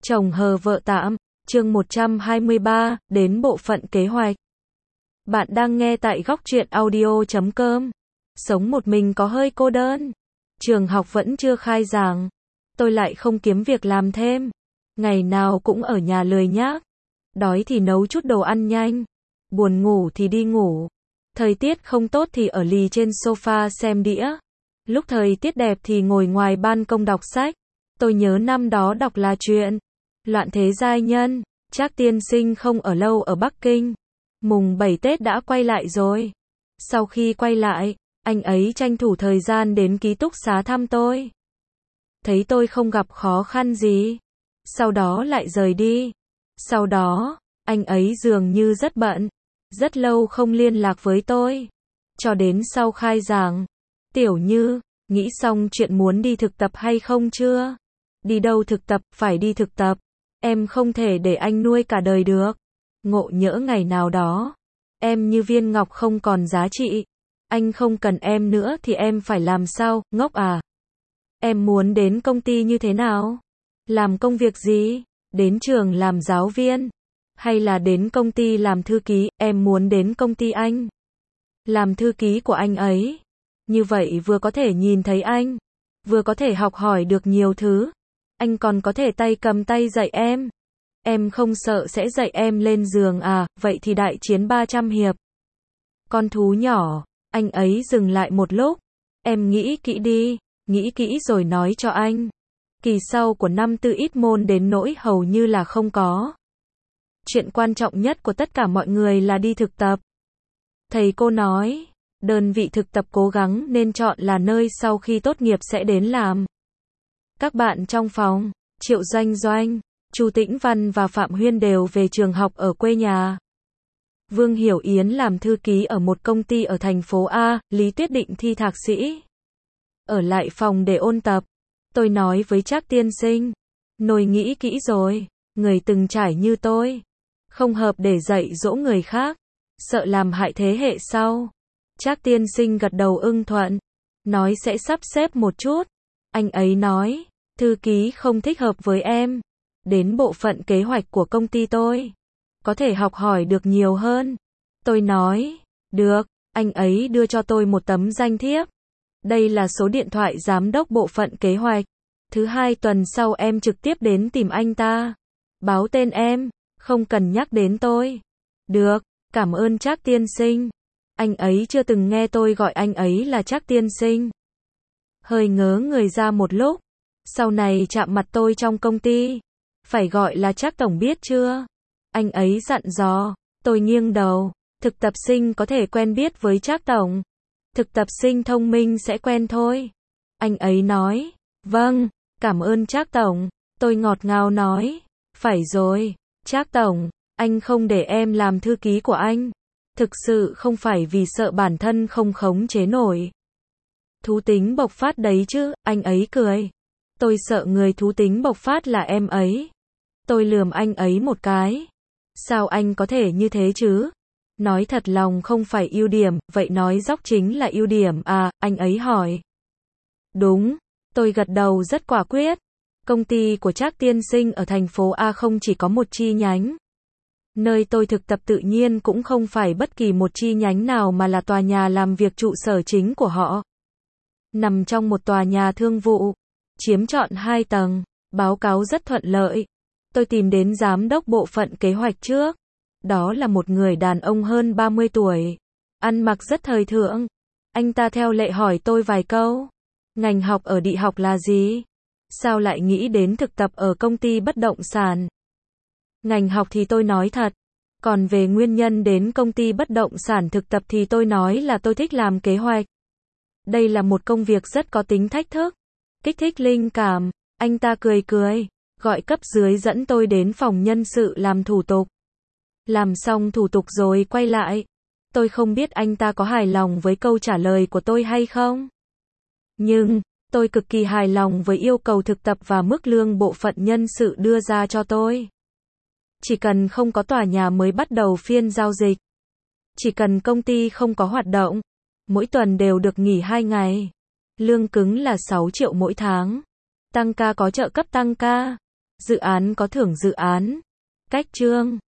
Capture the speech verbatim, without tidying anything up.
Chồng hờ vợ tạm, chương một trăm hai mươi ba, đến bộ phận kế hoạch. Bạn đang nghe tại góc truyện audio chấm com. Sống một mình có hơi cô đơn. Trường học vẫn chưa khai giảng. Tôi lại không kiếm việc làm thêm. Ngày nào cũng ở nhà lười nhác. Đói thì nấu chút đồ ăn nhanh. Buồn ngủ thì đi ngủ. Thời tiết không tốt thì ở lì trên sofa xem đĩa. Lúc thời tiết đẹp thì ngồi ngoài ban công đọc sách. Tôi nhớ năm đó đọc là chuyện Loạn thế giai nhân. Trác tiên sinh không ở lâu ở Bắc Kinh. Mùng bảy Tết đã quay lại rồi. Sau khi quay lại, anh ấy tranh thủ thời gian đến ký túc xá thăm tôi. Thấy tôi không gặp khó khăn gì. Sau đó lại rời đi. Sau đó, anh ấy dường như rất bận. Rất lâu không liên lạc với tôi. Cho đến sau khai giảng. Tiểu Như, nghĩ xong chuyện muốn đi thực tập hay không chưa? Đi đâu thực tập, phải đi thực tập. Em không thể để anh nuôi cả đời được. Ngộ nhỡ ngày nào đó, em như viên ngọc không còn giá trị. Anh không cần em nữa thì em phải làm sao, ngốc à? Em muốn đến công ty như thế nào? Làm công việc gì? Đến trường làm giáo viên? Hay là đến công ty làm thư ký? Em muốn đến công ty anh. Làm thư ký của anh ấy. Như vậy vừa có thể nhìn thấy anh, vừa có thể học hỏi được nhiều thứ. Anh còn có thể tay cầm tay dạy em. Em không sợ sẽ dạy em lên giường à, vậy thì đại chiến ba trăm hiệp. Con thú nhỏ, anh ấy dừng lại một lúc. Em nghĩ kỹ đi, nghĩ kỹ rồi nói cho anh. Kỳ sau của năm tư ít môn đến nỗi hầu như là không có. Chuyện quan trọng nhất của tất cả mọi người là đi thực tập. Thầy cô nói, đơn vị thực tập cố gắng nên chọn là nơi sau khi tốt nghiệp sẽ đến làm. Các bạn trong phòng, Triệu Doanh Doanh, Chu Tĩnh Văn và Phạm Huyên đều về trường học ở quê nhà. Vương Hiểu Yến làm thư ký ở một công ty ở thành phố A, Lý Tuyết định thi thạc sĩ. Ở lại phòng để ôn tập. Tôi nói với Trác tiên sinh, nồi nghĩ kỹ rồi, người từng trải như tôi, không hợp để dạy dỗ người khác, sợ làm hại thế hệ sau. Trác tiên sinh gật đầu ưng thuận, nói sẽ sắp xếp một chút. Anh ấy nói, thư ký không thích hợp với em. Đến bộ phận kế hoạch của công ty tôi. Có thể học hỏi được nhiều hơn. Tôi nói, được, anh ấy đưa cho tôi một tấm danh thiếp. Đây là số điện thoại giám đốc bộ phận kế hoạch. Thứ hai tuần sau em trực tiếp đến tìm anh ta. Báo tên em, không cần nhắc đến tôi. Được, cảm ơn Trác tiên sinh. Anh ấy chưa từng nghe tôi gọi anh ấy là Trác tiên sinh. Hơi ngớ người ra một lúc. Sau này chạm mặt tôi trong công ty, phải gọi là Trác tổng biết chưa? Anh ấy dặn dò. Tôi nghiêng đầu. Thực tập sinh có thể quen biết với Trác tổng. Thực tập sinh thông minh sẽ quen thôi. Anh ấy nói, vâng, cảm ơn Trác tổng. Tôi ngọt ngào nói, phải rồi, Trác tổng, anh không để em làm thư ký của anh. Thực sự không phải vì sợ bản thân không khống chế nổi. Thú tính bộc phát đấy chứ, anh ấy cười. Tôi sợ người thú tính bộc phát là em ấy. Tôi lườm anh ấy một cái. Sao anh có thể như thế chứ? Nói thật lòng không phải ưu điểm, vậy nói dóc chính là ưu điểm à, anh ấy hỏi. Đúng, tôi gật đầu rất quả quyết. Công ty của Trác tiên sinh ở thành phố A không chỉ có một chi nhánh. Nơi tôi thực tập tự nhiên cũng không phải bất kỳ một chi nhánh nào mà là tòa nhà làm việc trụ sở chính của họ. Nằm trong một tòa nhà thương vụ, chiếm trọn hai tầng, báo cáo rất thuận lợi. Tôi tìm đến giám đốc bộ phận kế hoạch trước. Đó là một người đàn ông hơn ba mươi tuổi, ăn mặc rất thời thượng. Anh ta theo lệ hỏi tôi vài câu. Ngành học ở Đại học là gì? Sao lại nghĩ đến thực tập ở công ty bất động sản? Ngành học thì tôi nói thật. Còn về nguyên nhân đến công ty bất động sản thực tập thì tôi nói là tôi thích làm kế hoạch. Đây là một công việc rất có tính thách thức, kích thích linh cảm. Anh ta cười cười, gọi cấp dưới dẫn tôi đến phòng nhân sự làm thủ tục. Làm xong thủ tục rồi quay lại. Tôi không biết anh ta có hài lòng với câu trả lời của tôi hay không. Nhưng, tôi cực kỳ hài lòng với yêu cầu thực tập và mức lương bộ phận nhân sự đưa ra cho tôi. Chỉ cần không có tòa nhà mới bắt đầu phiên giao dịch. Chỉ cần công ty không có hoạt động. Mỗi tuần đều được nghỉ hai ngày. Lương cứng là sáu triệu mỗi tháng. Tăng ca có trợ cấp tăng ca. Dự án có thưởng dự án. Cách chương